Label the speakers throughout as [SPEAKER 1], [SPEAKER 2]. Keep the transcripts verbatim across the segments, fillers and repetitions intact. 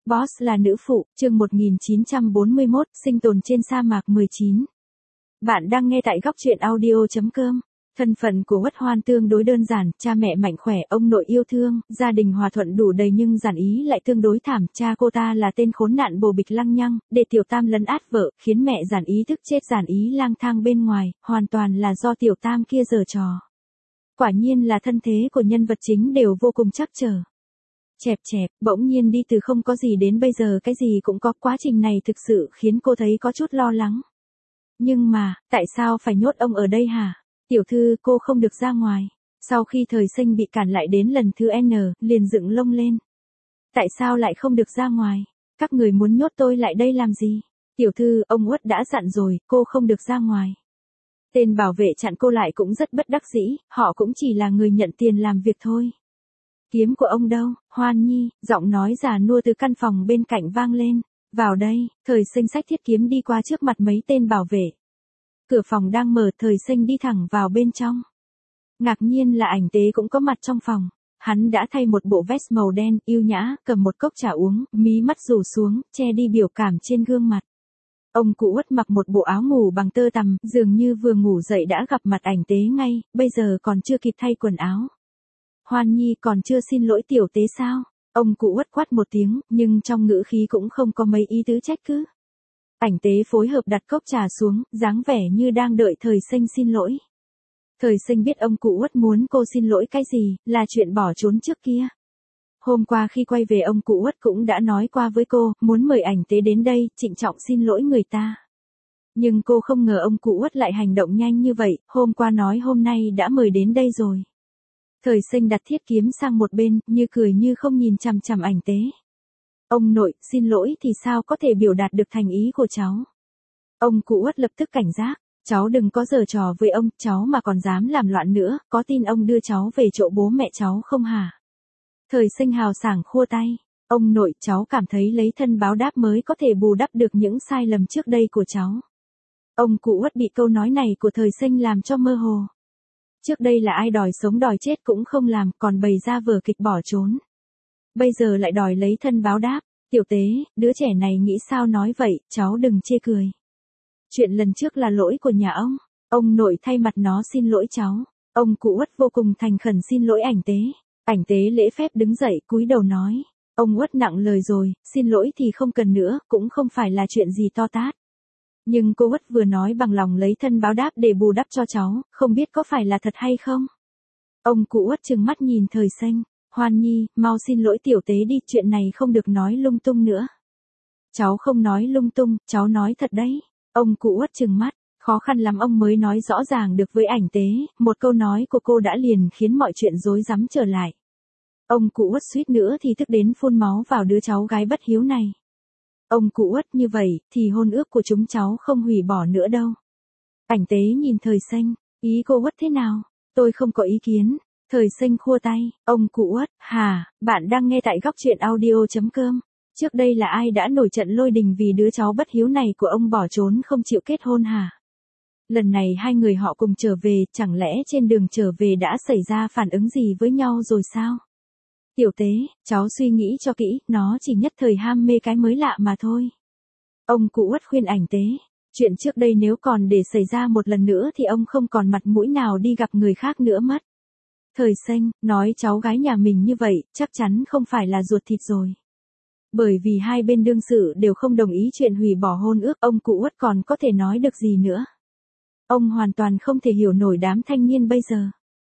[SPEAKER 1] Boss là nữ phụ, chương một nghìn chín trăm bốn mươi mốt, sinh tồn trên sa mạc mười chín. Bạn đang nghe tại góc truyện audio chấm com. Thân phận của Uất Hoan tương đối đơn giản, cha mẹ mạnh khỏe, ông nội yêu thương, gia đình hòa thuận đủ đầy nhưng Giản Ý lại tương đối thảm. Cha cô ta là tên khốn nạn bồ bịch lăng nhăng, để Tiểu Tam lấn át vợ, khiến mẹ Giản Ý tức chết. Giản Ý lang thang bên ngoài, hoàn toàn là do Tiểu Tam kia giở trò. Quả nhiên là thân thế của nhân vật chính đều vô cùng trắc trở. Chẹp chẹp, bỗng nhiên đi từ không có gì đến bây giờ cái gì cũng có, quá trình này thực sự khiến cô thấy có chút lo lắng. Nhưng mà, tại sao phải nhốt ông ở đây hả? Tiểu thư, cô không được ra ngoài. Sau khi Thời Sinh bị cản lại đến lần thứ N, liền dựng lông lên. Tại sao lại không được ra ngoài? Các người muốn nhốt tôi lại đây làm gì? Tiểu thư, ông Uất đã dặn rồi, cô không được ra ngoài. Tên bảo vệ chặn cô lại cũng rất bất đắc dĩ, họ cũng chỉ là người nhận tiền làm việc thôi. Kiếm của ông đâu, Hoan Nhi, giọng nói già nua từ căn phòng bên cạnh vang lên. Vào đây, Thời Sinh xách thiết kiếm đi qua trước mặt mấy tên bảo vệ. Cửa phòng đang mở, Thời Sinh đi thẳng vào bên trong. Ngạc nhiên là Ảnh Tế cũng có mặt trong phòng. Hắn đã thay một bộ vest màu đen, yêu nhã, cầm một cốc trà uống, mí mắt rủ xuống, che đi biểu cảm trên gương mặt. Ông cụ Uất mặc một bộ áo ngủ bằng tơ tằm, dường như vừa ngủ dậy đã gặp mặt Ảnh Tế ngay, bây giờ còn chưa kịp thay quần áo. Hoan Nhi còn chưa xin lỗi Tiểu Tế sao? Ông cụ Uất quát một tiếng, nhưng trong ngữ khí cũng không có mấy ý tứ trách cứ. Ảnh Tế phối hợp đặt cốc trà xuống, dáng vẻ như đang đợi Thời Sinh xin lỗi. Thời Sinh biết ông cụ Uất muốn cô xin lỗi cái gì, là chuyện bỏ trốn trước kia. Hôm qua khi quay về ông cụ Uất cũng đã nói qua với cô, muốn mời Ảnh Tế đến đây, trịnh trọng xin lỗi người ta. Nhưng cô không ngờ ông cụ Uất lại hành động nhanh như vậy, hôm qua nói hôm nay đã mời đến đây rồi. Thời Sinh đặt thiết kiếm sang một bên, như cười như không nhìn chằm chằm Ảnh Tế. Ông nội, xin lỗi thì sao có thể biểu đạt được thành ý của cháu? Ông cụ Uất lập tức cảnh giác, cháu đừng có giở trò với ông, cháu mà còn dám làm loạn nữa, có tin ông đưa cháu về chỗ bố mẹ cháu không hả? Thời Sinh hào sảng khua tay, ông nội, cháu cảm thấy lấy thân báo đáp mới có thể bù đắp được những sai lầm trước đây của cháu. Ông cụ Uất bị câu nói này của Thời Sinh làm cho mơ hồ. Trước đây là ai đòi sống đòi chết cũng không làm, còn bày ra vở kịch bỏ trốn. Bây giờ lại đòi lấy thân báo đáp. Tiểu Tế, đứa trẻ này nghĩ sao nói vậy, cháu đừng chê cười. Chuyện lần trước là lỗi của nhà ông. Ông nội thay mặt nó xin lỗi cháu. Ông cụ Uất vô cùng thành khẩn xin lỗi Ảnh Tế. Ảnh Tế lễ phép đứng dậy, cúi đầu nói. Ông Uất nặng lời rồi, xin lỗi thì không cần nữa, cũng không phải là chuyện gì to tát. Nhưng cô Uất vừa nói bằng lòng lấy thân báo đáp để bù đắp cho cháu, không biết có phải là thật hay không? Ông cụ Uất trừng mắt nhìn Thời Sinh. Hoan Nhi, mau xin lỗi Tiểu Tế đi, chuyện này không được nói lung tung nữa. Cháu không nói lung tung, cháu nói thật đấy. Ông cụ Uất trừng mắt, khó khăn lắm ông mới nói rõ ràng được với Ảnh Tế, một câu nói của cô đã liền khiến mọi chuyện rối rắm trở lại. Ông cụ Uất suýt nữa thì tức đến phun máu vào đứa cháu gái bất hiếu này. Ông cụ Uất, như vậy, thì hôn ước của chúng cháu không hủy bỏ nữa đâu. Ảnh Tế nhìn Thời Sinh, ý cô Uất thế nào? Tôi không có ý kiến. Thời Sinh khua tay, ông cụ Uất, hà, bạn đang nghe tại góc truyện audio chấm com. Trước đây là ai đã nổi trận lôi đình vì đứa cháu bất hiếu này của ông bỏ trốn không chịu kết hôn hả? Lần này hai người họ cùng trở về, chẳng lẽ trên đường trở về đã xảy ra phản ứng gì với nhau rồi sao? Tiểu Tế, cháu suy nghĩ cho kỹ, nó chỉ nhất thời ham mê cái mới lạ mà thôi. Ông cụ Uất khuyên Ảnh Tế, chuyện trước đây nếu còn để xảy ra một lần nữa thì ông không còn mặt mũi nào đi gặp người khác nữa mất. Thời Sinh, nói cháu gái nhà mình như vậy, chắc chắn không phải là ruột thịt rồi. Bởi vì hai bên đương sự đều không đồng ý chuyện hủy bỏ hôn ước, ông cụ Uất còn có thể nói được gì nữa. Ông hoàn toàn không thể hiểu nổi đám thanh niên bây giờ.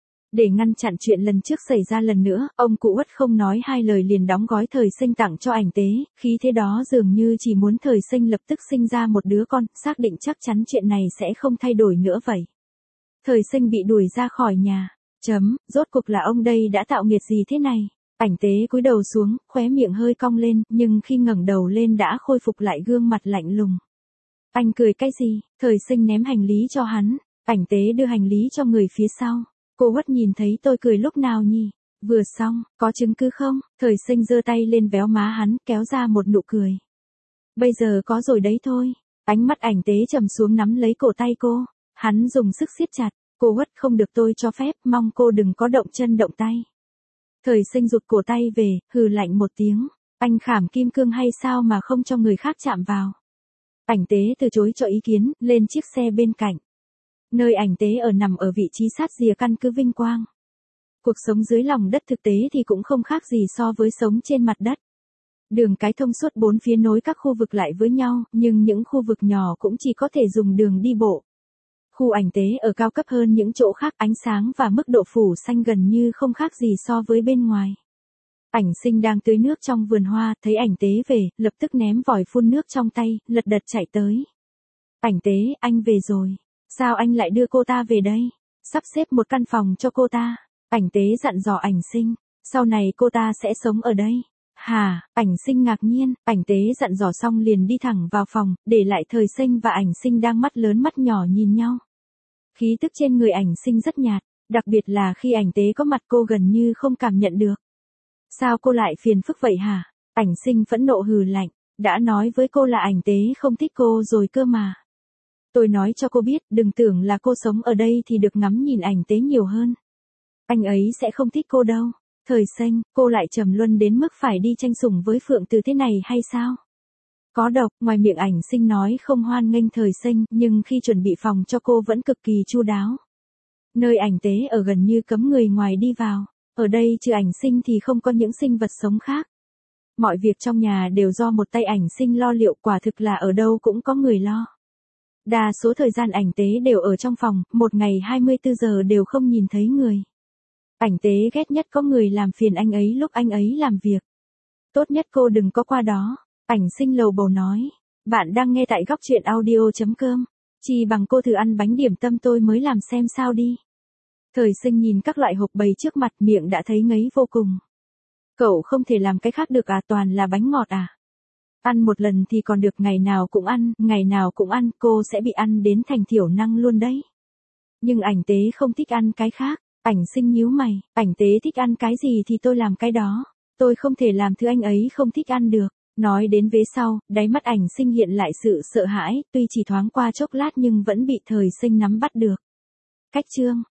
[SPEAKER 1] Để ngăn chặn chuyện lần trước xảy ra lần nữa, ông cụ Uất không nói hai lời liền đóng gói Thời Sinh tặng cho Ảnh Tế, khí thế đó dường như chỉ muốn Thời Sinh lập tức sinh ra một đứa con, xác định chắc chắn chuyện này sẽ không thay đổi nữa vậy. Thời Sinh bị đuổi ra khỏi nhà. Chấm, rốt cuộc là ông đây đã tạo nghiệt gì thế này? Ảnh Tế cúi đầu xuống, khóe miệng hơi cong lên, nhưng khi ngẩng đầu lên đã khôi phục lại gương mặt lạnh lùng. Anh cười cái gì? Thời Sinh ném hành lý cho hắn. Ảnh Tế đưa hành lý cho người phía sau. Cô Uất nhìn thấy tôi cười lúc nào nhỉ? Vừa xong, có chứng cứ không? Thời Sinh giơ tay lên véo má hắn, kéo ra một nụ cười. Bây giờ có rồi đấy thôi. Ánh mắt Ảnh Tế trầm xuống nắm lấy cổ tay cô. Hắn dùng sức siết chặt. Cô Uất, không được, tôi cho phép, mong cô đừng có động chân động tay. Thời Sinh rụt cổ tay về, hừ lạnh một tiếng. Anh khảm kim cương hay sao mà không cho người khác chạm vào? Ảnh tế từ chối cho ý kiến, lên chiếc xe bên cạnh. Nơi ảnh tế ở nằm ở vị trí sát rìa căn cứ Vinh Quang. Cuộc sống dưới lòng đất thực tế thì cũng không khác gì so với sống trên mặt đất. Đường cái thông suốt bốn phía nối các khu vực lại với nhau, nhưng những khu vực nhỏ cũng chỉ có thể dùng đường đi bộ. Khu ảnh tế ở cao cấp hơn những chỗ khác, ánh sáng và mức độ phủ xanh gần như không khác gì so với bên ngoài. Ảnh Sinh đang tưới nước trong vườn hoa, thấy ảnh tế về, lập tức ném vòi phun nước trong tay, lật đật chạy tới. Ảnh tế, anh về rồi. Sao anh lại đưa cô ta về đây? Sắp xếp một căn phòng cho cô ta. Ảnh tế dặn dò Ảnh Sinh, sau này cô ta sẽ sống ở đây. Hả? Ảnh Sinh ngạc nhiên, ảnh tế dặn dò xong liền đi thẳng vào phòng, để lại Thời Sinh và Ảnh Sinh đang mắt lớn mắt nhỏ nhìn nhau. Khí tức trên người Ảnh Sinh rất nhạt, đặc biệt là khi ảnh tế có mặt cô gần như không cảm nhận được. Sao cô lại phiền phức vậy hả? Ảnh Sinh phẫn nộ hừ lạnh, đã nói với cô là ảnh tế không thích cô rồi cơ mà. Tôi nói cho cô biết, đừng tưởng là cô sống ở đây thì được ngắm nhìn ảnh tế nhiều hơn. Anh ấy sẽ không thích cô đâu. Thời Sinh, cô lại trầm luân đến mức phải đi tranh sủng với Phượng Từ thế này hay sao? Có độc, ngoài miệng Ảnh Sinh nói không hoan nghênh Thời Sinh, nhưng khi chuẩn bị phòng cho cô vẫn cực kỳ chu đáo. Nơi ảnh tế ở gần như cấm người ngoài đi vào, ở đây trừ Ảnh Sinh thì không có những sinh vật sống khác. Mọi việc trong nhà đều do một tay Ảnh Sinh lo liệu, quả thực là ở đâu cũng có người lo. Đa số thời gian ảnh tế đều ở trong phòng, một ngày hai mươi tư giờ đều không nhìn thấy người. Ảnh tế ghét nhất có người làm phiền anh ấy lúc anh ấy làm việc. Tốt nhất cô đừng có qua đó. Ảnh Sinh lầu bầu nói. Bạn đang nghe tại góc truyện audio chấm com. Chỉ bằng cô thử ăn bánh điểm tâm tôi mới làm xem sao đi. Thời Sinh nhìn các loại hộp bày trước mặt, miệng đã thấy ngấy vô cùng. Cậu không thể làm cái khác được à, toàn là bánh ngọt à? Ăn một lần thì còn được, ngày nào cũng ăn, ngày nào cũng ăn, cô sẽ bị ăn đến thành thiểu năng luôn đấy. Nhưng ảnh tế không thích ăn cái khác. Ảnh Sinh nhíu mày, ảnh tế thích ăn cái gì thì tôi làm cái đó. Tôi không thể làm thứ anh ấy không thích ăn được. Nói đến vế sau, đáy mắt Ảnh Sinh hiện lại sự sợ hãi, tuy chỉ thoáng qua chốc lát nhưng vẫn bị Thời Sinh nắm bắt được. Cách chương